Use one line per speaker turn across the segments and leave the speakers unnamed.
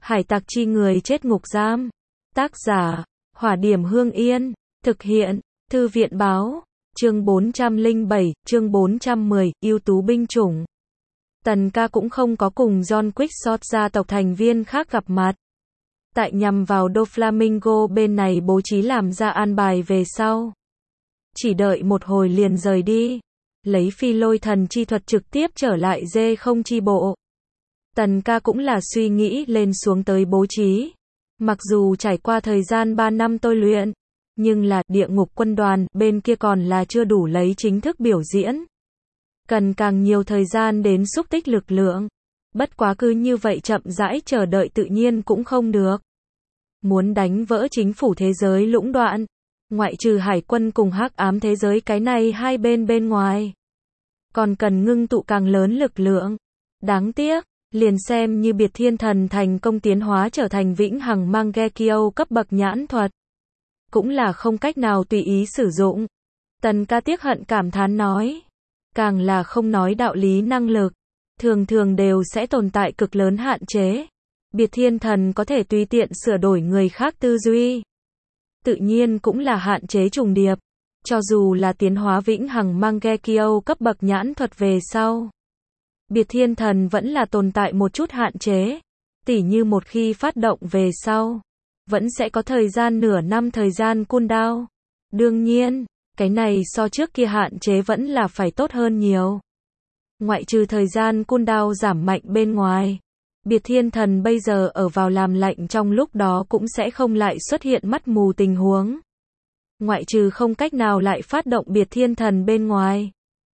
Hải tặc chi người chết ngục giam. Tác giả, Hỏa Điểm Hương Yên. Thực hiện, Thư viện báo. Chương 407, chương 410, ưu tú binh chủng. Tần ca cũng không có cùng John Quixote gia tộc thành viên khác gặp mặt. Tại nhằm vào Doflamingo bên này bố trí làm ra an bài về sau. Chỉ đợi một hồi liền rời đi. Lấy phi lôi thần chi thuật trực tiếp trở lại D0 chi bộ. Tần ca cũng là suy nghĩ lên xuống tới bố trí. Mặc dù trải qua thời gian 3 năm tôi luyện, nhưng là địa ngục quân đoàn bên kia còn là chưa đủ lấy chính thức biểu diễn. Cần càng nhiều thời gian đến xúc tích lực lượng. Bất quá cứ như vậy chậm rãi chờ đợi tự nhiên cũng không được. Muốn đánh vỡ chính phủ thế giới lũng đoạn, ngoại trừ hải quân cùng hắc ám thế giới cái này hai bên ngoài, còn cần ngưng tụ càng lớn lực lượng. Đáng tiếc, liền xem như biệt thiên thần thành công tiến hóa trở thành vĩnh hằng Mangekyo cấp bậc nhãn thuật, cũng là không cách nào tùy ý sử dụng. Tần ca tiếc hận cảm thán nói. Càng là không nói đạo lý năng lực, thường thường đều sẽ tồn tại cực lớn hạn chế. Biệt thiên thần có thể tùy tiện sửa đổi người khác tư duy, tự nhiên cũng là hạn chế trùng điệp. Cho dù là tiến hóa vĩnh hằng Mangekyo cấp bậc nhãn thuật về sau, biệt thiên thần vẫn là tồn tại một chút hạn chế. Tỉ như một khi phát động về sau, vẫn sẽ có thời gian nửa năm thời gian cooldown. Đương nhiên, cái này so trước kia hạn chế vẫn là phải tốt hơn nhiều. Ngoại trừ thời gian cooldown giảm mạnh bên ngoài, biệt thiên thần bây giờ ở vào làm lạnh trong lúc đó cũng sẽ không lại xuất hiện mắt mù tình huống. Ngoại trừ không cách nào lại phát động biệt thiên thần bên ngoài,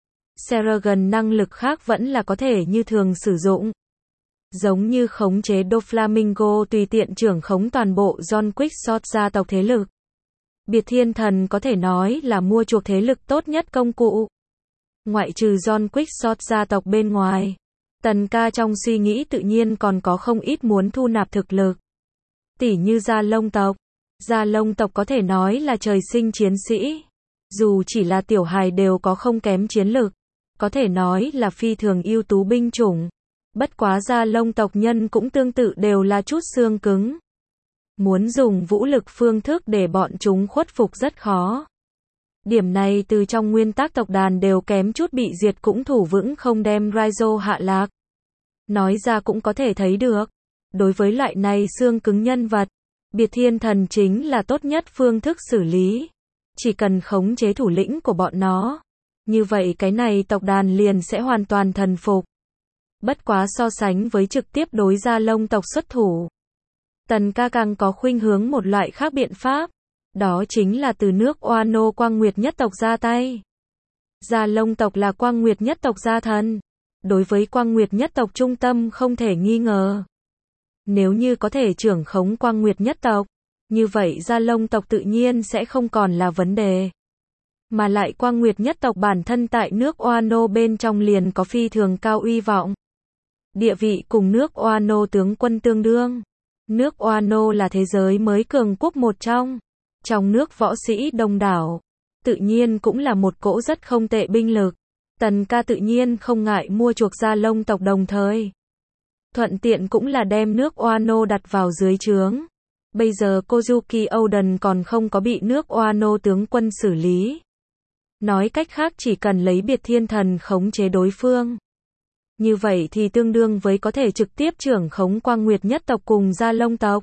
Seragon năng lực khác vẫn là có thể như thường sử dụng. Giống như khống chế Doflamingo tùy tiện trưởng khống toàn bộ John Quixote gia tộc thế lực. Biệt thiên thần có thể nói là mua chuộc thế lực tốt nhất công cụ. Ngoại trừ John Quixote gia tộc bên ngoài, tần ca trong suy nghĩ tự nhiên còn có không ít muốn thu nạp thực lực. Tỉ như Gia Long tộc. Gia Long tộc có thể nói là trời sinh chiến sĩ. Dù chỉ là tiểu hài đều có không kém chiến lực. Có thể nói là phi thường ưu tú binh chủng. Bất quá Gia Long tộc nhân cũng tương tự đều là chút xương cứng. Muốn dùng vũ lực phương thức để bọn chúng khuất phục rất khó. Điểm này từ trong nguyên tắc tộc đàn đều kém chút bị diệt cũng thủ vững không đem Raizo hạ lạc. Nói ra cũng có thể thấy được. Đối với loại này xương cứng nhân vật, biệt thiên thần chính là tốt nhất phương thức xử lý. Chỉ cần khống chế thủ lĩnh của bọn nó, như vậy cái này tộc đàn liền sẽ hoàn toàn thần phục. Bất quá so sánh với trực tiếp đối Gia Long tộc xuất thủ, tần ca càng có khuynh hướng một loại khác biện pháp. Đó chính là từ nước Wano Quang Nguyệt nhất tộc ra tay. Gia Long tộc là Quang Nguyệt nhất tộc gia thần. Đối với Quang Nguyệt nhất tộc trung tâm không thể nghi ngờ. Nếu như có thể trưởng khống Quang Nguyệt nhất tộc, như vậy Gia Long tộc tự nhiên sẽ không còn là vấn đề. Mà lại Quang Nguyệt nhất tộc bản thân tại nước Wano bên trong liền có phi thường cao uy vọng. Địa vị cùng nước Wano tướng quân tương đương. Nước Wano là thế giới mới cường quốc một trong nước võ sĩ đông đảo, tự nhiên cũng là một cỗ rất không tệ binh lực. Tần ca tự nhiên không ngại mua chuộc Gia Long tộc đồng thời. Thuận tiện cũng là đem nước Wano đặt vào dưới trướng. Bây giờ Kozuki Oden còn không có bị nước Wano tướng quân xử lý. Nói cách khác chỉ cần lấy biệt thiên thần khống chế đối phương. Như vậy thì tương đương với có thể trực tiếp trưởng khống Quang Nguyệt nhất tộc cùng Gia Long tộc.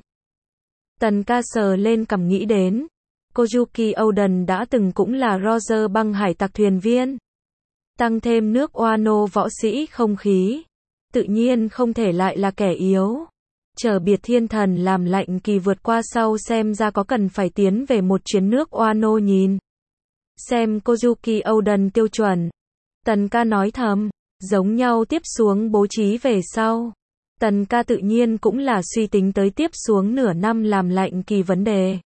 Tần ca sờ lên cằm nghĩ đến. Kozuki Oden đã từng cũng là Roger băng hải tặc thuyền viên. Tăng thêm nước Wano võ sĩ không khí. Tự nhiên không thể lại là kẻ yếu. Chờ biệt thiên thần làm lạnh kỳ vượt qua sau xem ra có cần phải tiến về một chuyến nước Wano nhìn. Xem Kozuki Oden tiêu chuẩn. Tần ca nói thầm. Giống nhau tiếp xuống bố trí về sau. Tần ca tự nhiên cũng là suy tính tới tiếp xuống nửa năm làm lạnh kỳ vấn đề.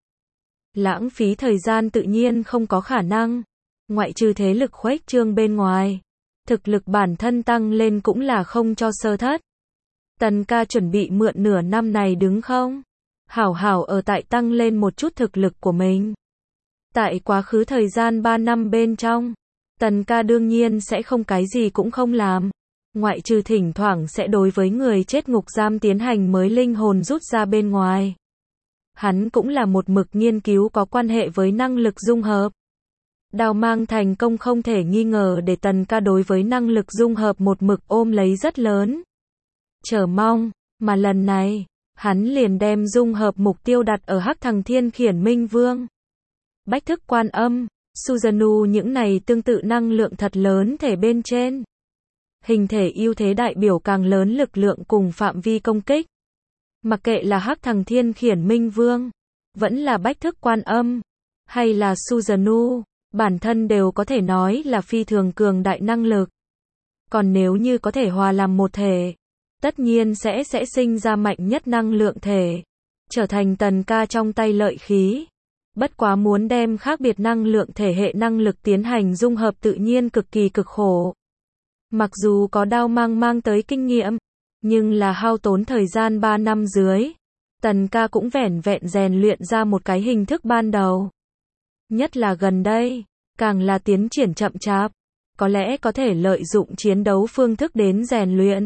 Lãng phí thời gian tự nhiên không có khả năng. Ngoại trừ thế lực khuếch trương bên ngoài, thực lực bản thân tăng lên cũng là không cho sơ thất. Tần ca chuẩn bị mượn nửa năm này đứng không? Hảo hảo ở tại tăng lên một chút thực lực của mình. Tại quá khứ thời gian 3 năm bên trong, tần ca đương nhiên sẽ không cái gì cũng không làm. ngoại trừ thỉnh thoảng sẽ đối với người chết ngục giam tiến hành mới linh hồn rút ra bên ngoài. Hắn cũng là một mực nghiên cứu có quan hệ với năng lực dung hợp. Đao mang thành công không thể nghi ngờ để Tần Ca đối với năng lực dung hợp một mực ôm lấy rất lớn chờ mong, mà lần này, hắn liền đem dung hợp mục tiêu đặt ở Hắc Thằng Thiên Khiển Minh Vương, Bách Thức Quan Âm, Susanoo những này tương tự năng lượng thật lớn thể bên trên. Hình thể ưu thế đại biểu càng lớn lực lượng cùng phạm vi công kích. Mặc kệ là Hắc Thằng Thiên Khiển Minh Vương, vẫn là Bách Thức Quan Âm, hay là Susanoo, bản thân đều có thể nói là phi thường cường đại năng lực. Còn nếu như có thể hòa làm một thể, tất nhiên sẽ sinh ra mạnh nhất năng lượng thể, trở thành Tần Ca trong tay lợi khí. Bất quá muốn đem khác biệt năng lượng thể hệ năng lực tiến hành dung hợp tự nhiên cực kỳ cực khổ. Mặc dù có đao mang tới kinh nghiệm, nhưng là hao tốn thời gian 3 năm dưới, Tần Ca cũng vẻn vẹn rèn luyện ra một cái hình thức ban đầu. Nhất là gần đây, càng là tiến triển chậm chạp, có lẽ có thể lợi dụng chiến đấu phương thức đến rèn luyện.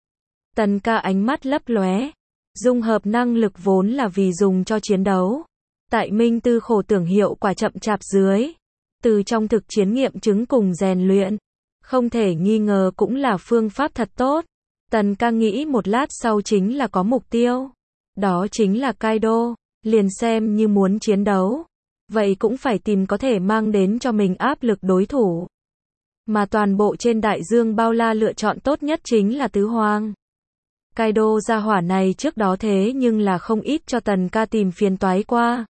Tần Ca ánh mắt lấp lóe, dung hợp năng lực vốn là vì dùng cho chiến đấu. Tại Minh Tư khổ tưởng hiệu quả chậm chạp dưới, từ trong thực chiến nghiệm chứng cùng rèn luyện, không thể nghi ngờ cũng là phương pháp thật tốt. Tần Ca nghĩ một lát sau chính là có mục tiêu, đó chính là Kaido, liền xem như muốn chiến đấu, vậy cũng phải tìm có thể mang đến cho mình áp lực đối thủ. Mà toàn bộ trên đại dương bao la lựa chọn tốt nhất chính là Tứ Hoàng. Kaido gia hỏa này trước đó thế nhưng là không ít cho Tần Ca tìm phiền toái qua.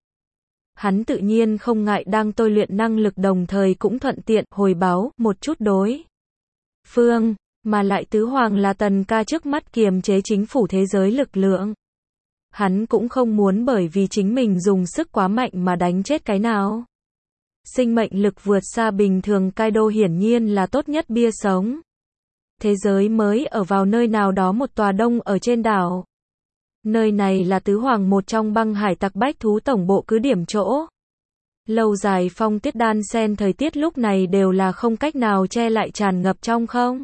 Hắn tự nhiên không ngại đang tôi luyện năng lực đồng thời cũng thuận tiện hồi báo một chút đối phương, mà lại Tứ Hoàng là Tần Ca trước mắt kiềm chế chính phủ thế giới lực lượng. Hắn cũng không muốn bởi vì chính mình dùng sức quá mạnh mà đánh chết cái nào. Sinh mệnh lực vượt xa bình thường Kaido hiển nhiên là tốt nhất bia sống. Thế giới mới ở vào nơi nào đó một tòa đông ở trên đảo. Nơi này là Tứ Hoàng một trong băng hải tặc bách thú tổng bộ cứ điểm chỗ. Lâu dài phong tuyết đan sen thời tiết lúc này đều là không cách nào che lại tràn ngập trong không.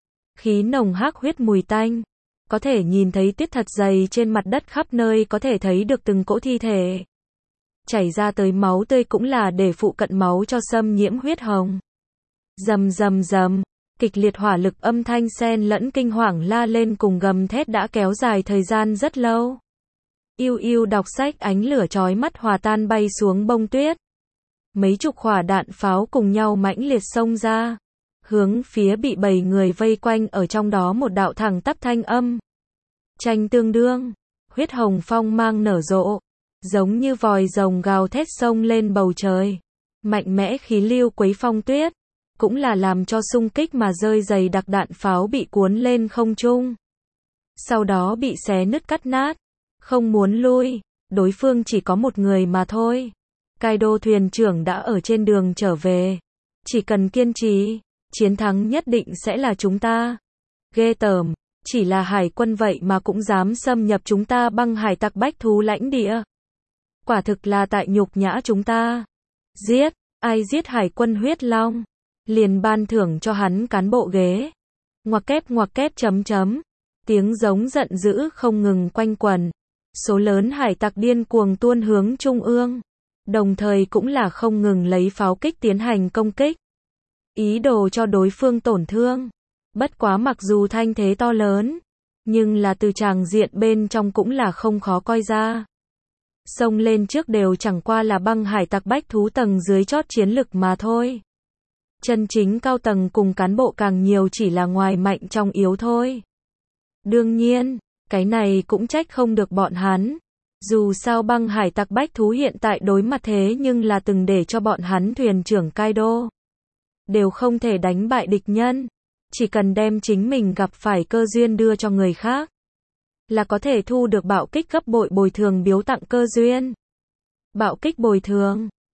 Khí nồng hắc huyết mùi tanh. Có thể nhìn thấy tuyết thật dày trên mặt đất khắp nơi có thể thấy được từng cỗ thi thể. Chảy ra tới máu tươi cũng là để phụ cận máu cho xâm nhiễm huyết hồng. Rầm rầm rầm. Kịch liệt hỏa lực âm thanh xen lẫn kinh hoàng la lên cùng gầm thét đã kéo dài thời gian rất lâu. Yêu yêu đọc sách ánh lửa chói mắt hòa tan bay xuống bông tuyết. Mấy chục quả đạn pháo cùng nhau mãnh liệt xông ra. Hướng phía bị 7 người vây quanh ở trong đó một đạo thẳng tắp thanh âm. Tranh tương đương. Huyết hồng phong mang nở rộ. Giống như vòi rồng gào thét xông lên bầu trời. Mạnh mẽ khí lưu quấy phong tuyết. Cũng là làm cho xung kích mà rơi dày đặc đạn pháo bị cuốn lên không trung. Sau đó bị xé nứt cắt nát. Không muốn lui, đối phương chỉ có một người mà thôi. Kaido thuyền trưởng đã ở trên đường trở về. Chỉ cần kiên trì, chiến thắng nhất định sẽ là chúng ta. Ghê tởm, chỉ là hải quân vậy mà cũng dám xâm nhập chúng ta băng hải tặc bách thú lãnh địa. Quả thực là tại nhục nhã chúng ta. Giết, ai giết hải quân huyết long? Liền ban thưởng cho hắn cán bộ ghế. Ngoặc kép chấm chấm. Tiếng giống giận dữ không ngừng quanh quẩn. Số lớn hải tặc điên cuồng tuôn hướng trung ương. Đồng thời cũng là không ngừng lấy pháo kích tiến hành công kích. Ý đồ cho đối phương tổn thương. Bất quá mặc dù thanh thế to lớn, nhưng là từ tràng diện bên trong cũng là không khó coi ra. Xông lên trước đều chẳng qua là băng hải tặc bách thú tầng dưới chót chiến lực mà thôi. Chân chính cao tầng cùng cán bộ càng nhiều chỉ là ngoài mạnh trong yếu thôi. Đương nhiên, cái này cũng trách không được bọn hắn. Dù sao băng hải tặc bách thú hiện tại đối mặt thế nhưng là từng để cho bọn hắn thuyền trưởng Kaido đều không thể đánh bại địch nhân. Chỉ cần đem chính mình gặp phải cơ duyên đưa cho người khác, là có thể thu được bạo kích gấp bội bồi thường biếu tặng cơ duyên. Bạo kích bồi thường